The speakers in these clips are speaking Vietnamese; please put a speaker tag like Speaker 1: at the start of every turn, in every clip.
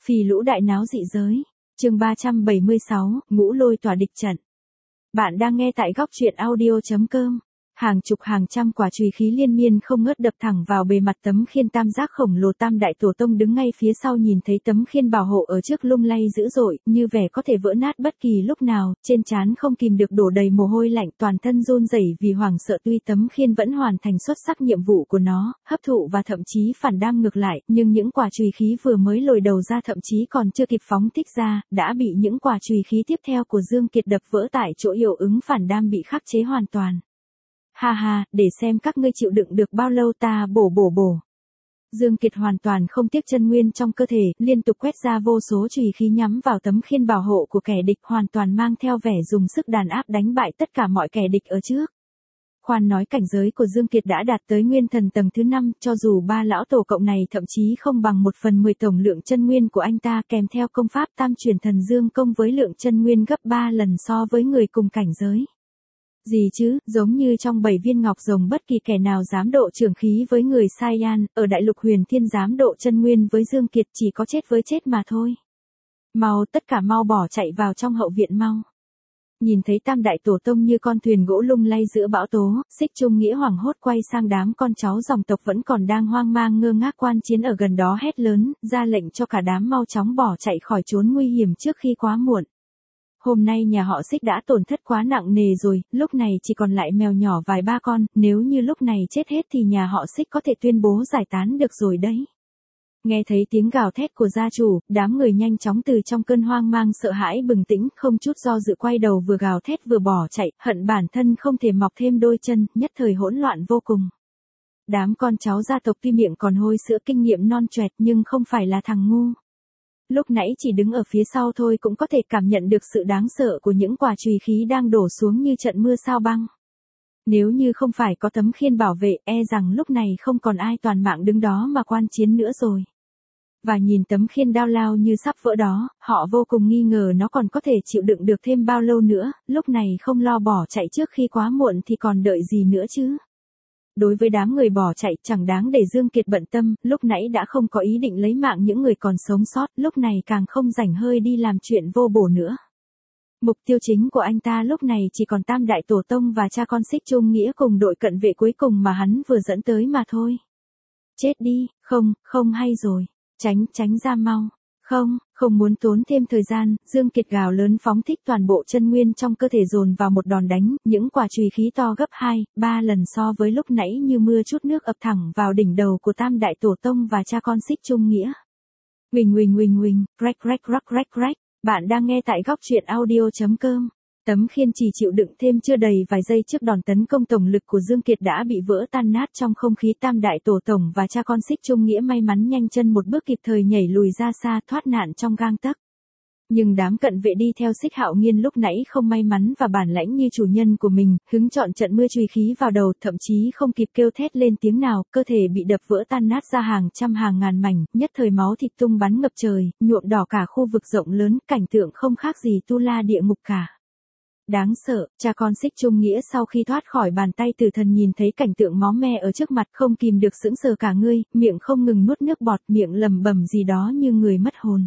Speaker 1: Phì lũ đại náo dị giới. Chương 376, ngũ lôi tỏa địch trận. Bạn đang nghe tại góc truyện audio.com. Hàng chục hàng trăm quả chùy khí liên miên không ngớt đập thẳng vào bề mặt tấm khiên tam giác khổng lồ. Tam đại tổ tông đứng ngay phía sau nhìn thấy tấm khiên bảo hộ ở trước lung lay dữ dội, như vẻ có thể vỡ nát bất kỳ lúc nào, trên trán không kìm được đổ đầy mồ hôi lạnh, toàn thân run rẩy vì hoảng sợ. Tuy tấm khiên vẫn hoàn thành xuất sắc nhiệm vụ của nó, hấp thụ và thậm chí phản đam ngược lại, nhưng những quả chùy khí vừa mới lồi đầu ra thậm chí còn chưa kịp phóng thích ra, đã bị những quả chùy khí tiếp theo của Dương Kiệt đập vỡ tại chỗ, hiệu ứng phản đam bị khắc chế hoàn toàn. Ha ha, để xem các ngươi chịu đựng được bao lâu ta bổ. Dương Kiệt hoàn toàn không tiếc chân nguyên trong cơ thể, liên tục quét ra vô số chùy khí nhắm vào tấm khiên bảo hộ của kẻ địch, hoàn toàn mang theo vẻ dùng sức đàn áp đánh bại tất cả mọi kẻ địch ở trước. Khoan nói cảnh giới của Dương Kiệt đã đạt tới nguyên thần tầng thứ 5, cho dù ba lão tổ cộng này thậm chí không bằng 1/10 tổng lượng chân nguyên của anh ta, kèm theo công pháp tam chuyển thần dương công với lượng chân nguyên gấp 3 lần so với người cùng cảnh giới. Gì chứ, giống như trong 7 viên ngọc rồng, bất kỳ kẻ nào dám độ trưởng khí với người Saiyan, ở đại lục huyền thiên dám độ chân nguyên với Dương Kiệt chỉ có chết với chết mà thôi. Mau, tất cả mau bỏ chạy vào trong hậu viện mau. Nhìn thấy tam đại tổ tông như con thuyền gỗ lung lay giữa bão tố, Xích Trung Nghĩa hoảng hốt quay sang đám con cháu dòng tộc vẫn còn đang hoang mang ngơ ngác quan chiến ở gần đó, hét lớn, ra lệnh cho cả đám mau chóng bỏ chạy khỏi chốn nguy hiểm trước khi quá muộn. Hôm nay nhà họ Xích đã tổn thất quá nặng nề rồi, lúc này chỉ còn lại mèo nhỏ vài ba con, nếu như lúc này chết hết thì nhà họ Xích có thể tuyên bố giải tán được rồi đấy. Nghe thấy tiếng gào thét của gia chủ, đám người nhanh chóng từ trong cơn hoang mang sợ hãi bừng tỉnh, không chút do dự quay đầu vừa gào thét vừa bỏ chạy, hận bản thân không thể mọc thêm đôi chân, nhất thời hỗn loạn vô cùng. Đám con cháu gia tộc tuy miệng còn hôi sữa kinh nghiệm non choẹt nhưng không phải là thằng ngu. Lúc nãy chỉ đứng ở phía sau thôi cũng có thể cảm nhận được sự đáng sợ của những quả chùy khí đang đổ xuống như trận mưa sao băng. Nếu như không phải có tấm khiên bảo vệ, e rằng lúc này không còn ai toàn mạng đứng đó mà quan chiến nữa rồi. Và nhìn tấm khiên đao lao như sắp vỡ đó, họ vô cùng nghi ngờ nó còn có thể chịu đựng được thêm bao lâu nữa, lúc này không lo bỏ chạy trước khi quá muộn thì còn đợi gì nữa chứ. Đối với đám người bỏ chạy, chẳng đáng để Dương Kiệt bận tâm, lúc nãy đã không có ý định lấy mạng những người còn sống sót, lúc này càng không rảnh hơi đi làm chuyện vô bổ nữa. Mục tiêu chính của anh ta lúc này chỉ còn tam đại tổ tông và cha con Xích Trung Nghĩa cùng đội cận vệ cuối cùng mà hắn vừa dẫn tới mà thôi. Chết đi, không hay rồi, tránh ra mau. Không muốn tốn thêm thời gian, Dương Kiệt gào lớn phóng thích toàn bộ chân nguyên trong cơ thể dồn vào một đòn đánh, những quả chùy khí to gấp 2, 3 lần so với lúc nãy như mưa chút nước ập thẳng vào đỉnh đầu của tam đại tổ tông và cha con Xích Trung Nghĩa. Huỳnh, rách. Bạn đang nghe tại góc truyện audio.com. Tấm khiên chỉ chịu đựng thêm chưa đầy vài giây trước đòn tấn công tổng lực của Dương Kiệt đã bị vỡ tan nát trong không khí. Tam đại tổ tổng và cha con Xích Trung Nghĩa may mắn nhanh chân một bước kịp thời nhảy lùi ra xa, thoát nạn trong gang tấc. Nhưng đám cận vệ đi theo Xích Hạo Nghiên lúc nãy không may mắn và bản lãnh như chủ nhân của mình, hứng chọn trận mưa chùy khí vào đầu, thậm chí không kịp kêu thét lên tiếng nào, cơ thể bị đập vỡ tan nát ra hàng trăm hàng ngàn mảnh, nhất thời máu thịt tung bắn ngập trời, nhuộm đỏ cả khu vực rộng lớn, cảnh tượng không khác gì tu la địa ngục cả. Đáng sợ, cha con Xích Trung Nghĩa sau khi thoát khỏi bàn tay tử thần nhìn thấy cảnh tượng máu me ở trước mặt không kìm được sững sờ cả người, miệng không ngừng nuốt nước bọt, miệng lẩm bẩm gì đó như người mất hồn.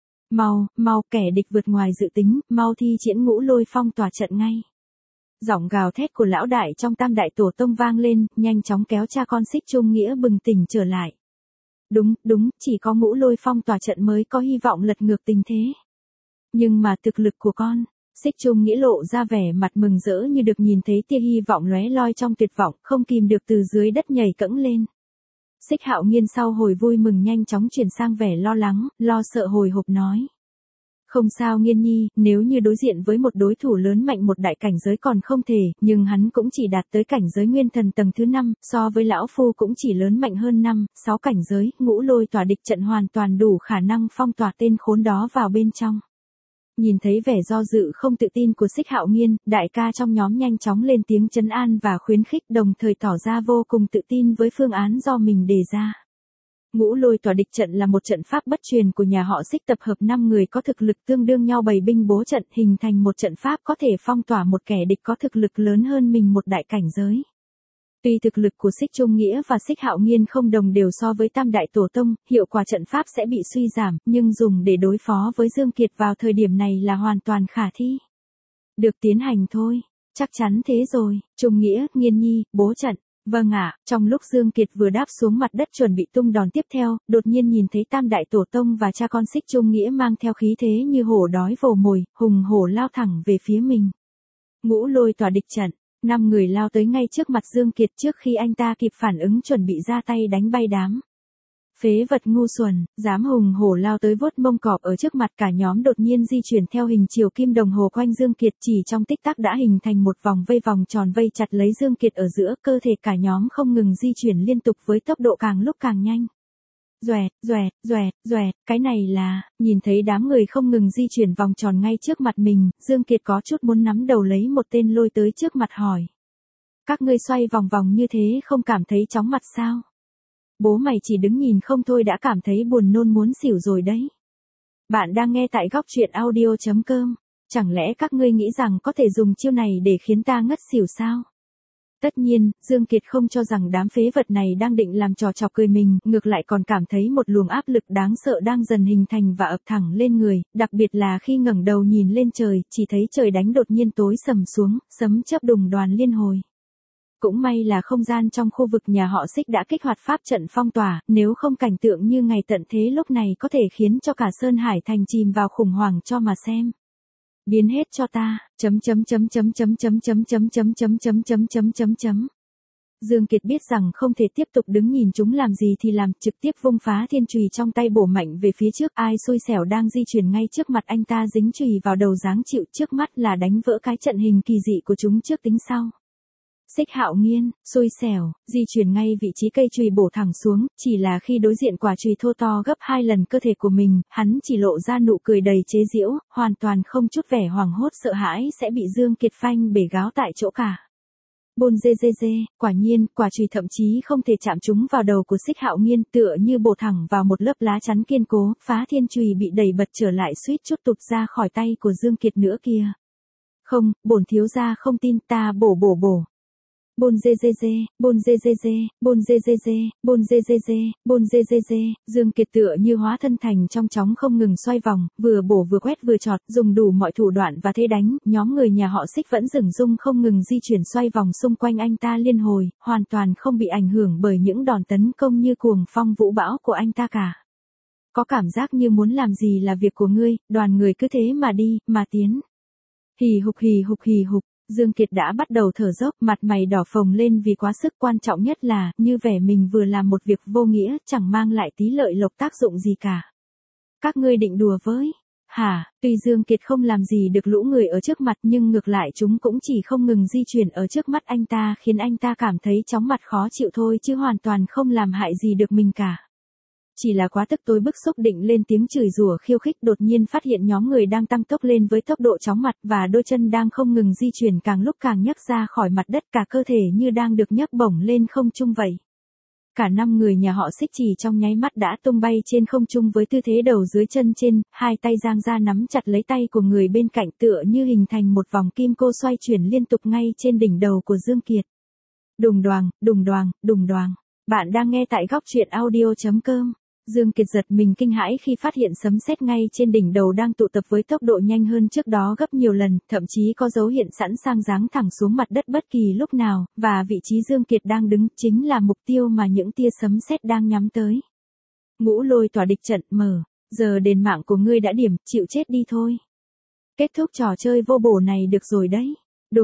Speaker 1: Mau, kẻ địch vượt ngoài dự tính, mau thi triển ngũ lôi phong tỏa trận ngay. Giọng gào thét của lão đại trong tam đại tổ tông vang lên, nhanh chóng kéo cha con Xích Trung Nghĩa bừng tỉnh trở lại. Đúng, chỉ có ngũ lôi phong tỏa trận mới có hy vọng lật ngược tình thế. Nhưng mà thực lực của con, Xích Trung Nghĩa lộ ra vẻ mặt mừng rỡ như được nhìn thấy tia hy vọng lóe loi trong tuyệt vọng, không kìm được từ dưới đất nhảy cẫng lên. Xích Hạo Nghiên sau hồi vui mừng nhanh chóng chuyển sang vẻ lo lắng, lo sợ hồi hộp nói. Không sao Nghiên nhi, nếu như đối diện với một đối thủ lớn mạnh một đại cảnh giới còn không thể, nhưng hắn cũng chỉ đạt tới cảnh giới nguyên thần tầng thứ 5, so với lão phu cũng chỉ lớn mạnh hơn 5, 6 cảnh giới, ngũ lôi tỏa địch trận hoàn toàn đủ khả năng phong tỏa tên khốn đó vào bên trong. Nhìn thấy vẻ do dự không tự tin của Xích Hạo Nghiên, đại ca trong nhóm nhanh chóng lên tiếng trấn an và khuyến khích, đồng thời tỏ ra vô cùng tự tin với phương án do mình đề ra. Ngũ lôi tỏa địch trận là một trận pháp bất truyền của nhà họ Xích, tập hợp 5 người có thực lực tương đương nhau bày binh bố trận, hình thành một trận pháp có thể phong tỏa một kẻ địch có thực lực lớn hơn mình một đại cảnh giới. Tuy thực lực của Xích Trung Nghĩa và Xích Hạo Nghiên không đồng đều so với Tam Đại Tổ Tông, hiệu quả trận pháp sẽ bị suy giảm, nhưng dùng để đối phó với Dương Kiệt vào thời điểm này là hoàn toàn khả thi. Được tiến hành thôi, chắc chắn thế rồi, Trung Nghĩa, Nghiên Nhi, bố trận. Vâng ạ, trong lúc Dương Kiệt vừa đáp xuống mặt đất chuẩn bị tung đòn tiếp theo, đột nhiên nhìn thấy Tam Đại Tổ Tông và cha con Xích Trung Nghĩa mang theo khí thế như hổ đói vồ mồi, hùng hổ lao thẳng về phía mình. Ngũ Lôi tỏa địch trận, 5 người lao tới ngay trước mặt Dương Kiệt trước khi anh ta kịp phản ứng chuẩn bị ra tay đánh bay đám phế vật ngu xuẩn, dám hùng hổ lao tới vuốt mông cọp ở trước mặt. Cả nhóm đột nhiên di chuyển theo hình chiều kim đồng hồ quanh Dương Kiệt, chỉ trong tích tắc đã hình thành một vòng tròn vây chặt lấy Dương Kiệt ở giữa. Cơ thể cả nhóm không ngừng di chuyển liên tục với tốc độ càng lúc càng nhanh. Doẹt, cái này là, nhìn thấy đám người không ngừng di chuyển vòng tròn ngay trước mặt mình, Dương Kiệt có chút muốn nắm đầu lấy một tên lôi tới trước mặt hỏi. Các ngươi xoay vòng vòng như thế không cảm thấy chóng mặt sao? Bố mày chỉ đứng nhìn không thôi đã cảm thấy buồn nôn muốn xỉu rồi đấy. Bạn đang nghe tại góc truyện audio.com. Chẳng lẽ các ngươi nghĩ rằng có thể dùng chiêu này để khiến ta ngất xỉu sao? Tất nhiên, Dương Kiệt không cho rằng đám phế vật này đang định làm trò chọc cười mình, ngược lại còn cảm thấy một luồng áp lực đáng sợ đang dần hình thành và ập thẳng lên người, đặc biệt là khi ngẩng đầu nhìn lên trời, chỉ thấy trời đánh đột nhiên tối sầm xuống, sấm chớp đùng đoàn liên hồi. Cũng may là không gian trong khu vực nhà họ Xích đã kích hoạt pháp trận phong tỏa, nếu không cảnh tượng như ngày tận thế lúc này có thể khiến cho cả Sơn Hải thành chìm vào khủng hoảng cho mà xem. Biến hết cho ta, Dương Kiệt biết rằng không thể tiếp tục đứng nhìn chúng làm gì thì làm, trực tiếp vung phá thiên chùy trong tay bổ mạnh về phía trước. Ai xui xẻo đang di chuyển ngay trước mặt anh ta dính chùy vào đầu dáng chịu, trước mắt là đánh vỡ cái trận hình kỳ dị của chúng trước tính sau. Xích Hạo Nghiên, xui xẻo, di chuyển ngay vị trí cây chùy bổ thẳng xuống, chỉ là khi đối diện quả chùy thô to gấp 2 lần cơ thể của mình, hắn chỉ lộ ra nụ cười đầy chế giễu, hoàn toàn không chút vẻ hoảng hốt sợ hãi sẽ bị Dương Kiệt phanh bể gáo tại chỗ cả. Bôn dê, quả nhiên, quả chùy thậm chí không thể chạm trúng vào đầu của Xích Hạo Nghiên, tựa như bổ thẳng vào một lớp lá chắn kiên cố, phá thiên chùy bị đẩy bật trở lại suýt chút tụt ra khỏi tay của Dương Kiệt nữa kìa. Không, bổn thiếu gia không tin, ta bổ. Bôn dê, Dương Kiệt tựa như hóa thân thành trong chóng không ngừng xoay vòng, vừa bổ vừa quét vừa chọt, dùng đủ mọi thủ đoạn và thế đánh, nhóm người nhà họ Xích vẫn dửng dưng không ngừng di chuyển xoay vòng xung quanh anh ta liên hồi, hoàn toàn không bị ảnh hưởng bởi những đòn tấn công như cuồng phong vũ bão của anh ta cả. Có cảm giác như muốn làm gì là việc của ngươi, đoàn người cứ thế mà đi, mà tiến. Hì hục. Dương Kiệt đã bắt đầu thở dốc, mặt mày đỏ phồng lên vì quá sức, quan trọng nhất là, như vẻ mình vừa làm một việc vô nghĩa, chẳng mang lại tí lợi lộc tác dụng gì cả. Các ngươi định đùa với? Hả? Tuy Dương Kiệt không làm gì được lũ người ở trước mặt nhưng ngược lại chúng cũng chỉ không ngừng di chuyển ở trước mắt anh ta khiến anh ta cảm thấy chóng mặt khó chịu thôi chứ hoàn toàn không làm hại gì được mình cả. Chỉ là quá tức tối bức xúc định lên tiếng chửi rủa khiêu khích, đột nhiên phát hiện nhóm người đang tăng tốc lên với tốc độ chóng mặt và đôi chân đang không ngừng di chuyển càng lúc càng nhấc ra khỏi mặt đất, cả cơ thể như đang được nhấc bổng lên không trung vậy. Cả 5 người nhà họ Xích chỉ trong nháy mắt đã tung bay trên không trung với tư thế đầu dưới chân trên, hai tay giang ra nắm chặt lấy tay của người bên cạnh tựa như hình thành một vòng kim cô xoay chuyển liên tục ngay trên đỉnh đầu của Dương Kiệt. Đùng đoàng. Bạn đang nghe tại góc truyện audio.com. Dương Kiệt giật mình kinh hãi khi phát hiện sấm sét ngay trên đỉnh đầu đang tụ tập với tốc độ nhanh hơn trước đó gấp nhiều lần, thậm chí có dấu hiện sẵn sàng giáng thẳng xuống mặt đất bất kỳ lúc nào, và vị trí Dương Kiệt đang đứng chính là mục tiêu mà những tia sấm sét đang nhắm tới. Ngũ Lôi tỏa địch trận mở, giờ đền mạng của ngươi đã điểm, chịu chết đi thôi. Kết thúc trò chơi vô bổ này được rồi đấy.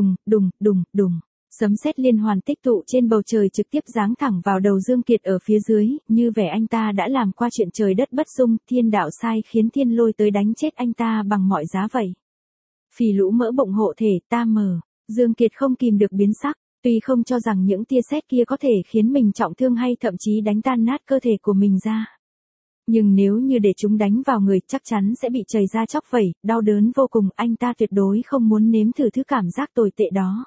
Speaker 1: Đùng. Sấm sét liên hoàn tích tụ trên bầu trời trực tiếp giáng thẳng vào đầu Dương Kiệt ở phía dưới, như vẻ anh ta đã làm qua chuyện trời đất bất dung, thiên đạo sai khiến thiên lôi tới đánh chết anh ta bằng mọi giá vậy. Phì lũ mỡ bụng hộ thể, ta mờ. Dương Kiệt không kìm được biến sắc, tuy không cho rằng những tia sét kia có thể khiến mình trọng thương hay thậm chí đánh tan nát cơ thể của mình ra. Nhưng nếu như để chúng đánh vào người chắc chắn sẽ bị chảy ra chóc vẩy, đau đớn vô cùng, anh ta tuyệt đối không muốn nếm thử thứ cảm giác tồi tệ đó.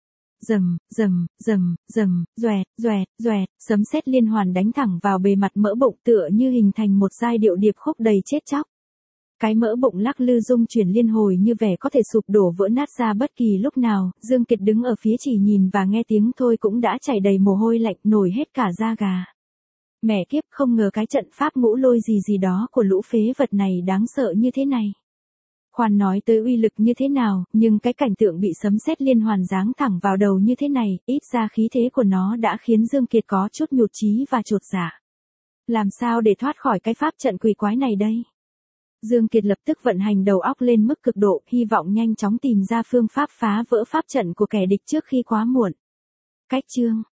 Speaker 1: Doẹt, sấm sét liên hoàn đánh thẳng vào bề mặt mỡ bụng tựa như hình thành một giai điệu điệp khúc đầy chết chóc. Cái mỡ bụng lắc lư rung chuyển liên hồi như vẻ có thể sụp đổ vỡ nát ra bất kỳ lúc nào, Dương Kiệt đứng ở phía chỉ nhìn và nghe tiếng thôi cũng đã chảy đầy mồ hôi lạnh nổi hết cả da gà. Mẹ kiếp, không ngờ cái trận pháp ngũ lôi gì gì đó của lũ phế vật này đáng sợ như thế này. Khoan nói tới uy lực như thế nào, nhưng cái cảnh tượng bị sấm sét liên hoàn giáng thẳng vào đầu như thế này, ít ra khí thế của nó đã khiến Dương Kiệt có chút nhụt chí và chột dạ. Làm sao để thoát khỏi cái pháp trận quỷ quái này đây? Dương Kiệt lập tức vận hành đầu óc lên mức cực độ, hy vọng nhanh chóng tìm ra phương pháp phá vỡ pháp trận của kẻ địch trước khi quá muộn. Cách chương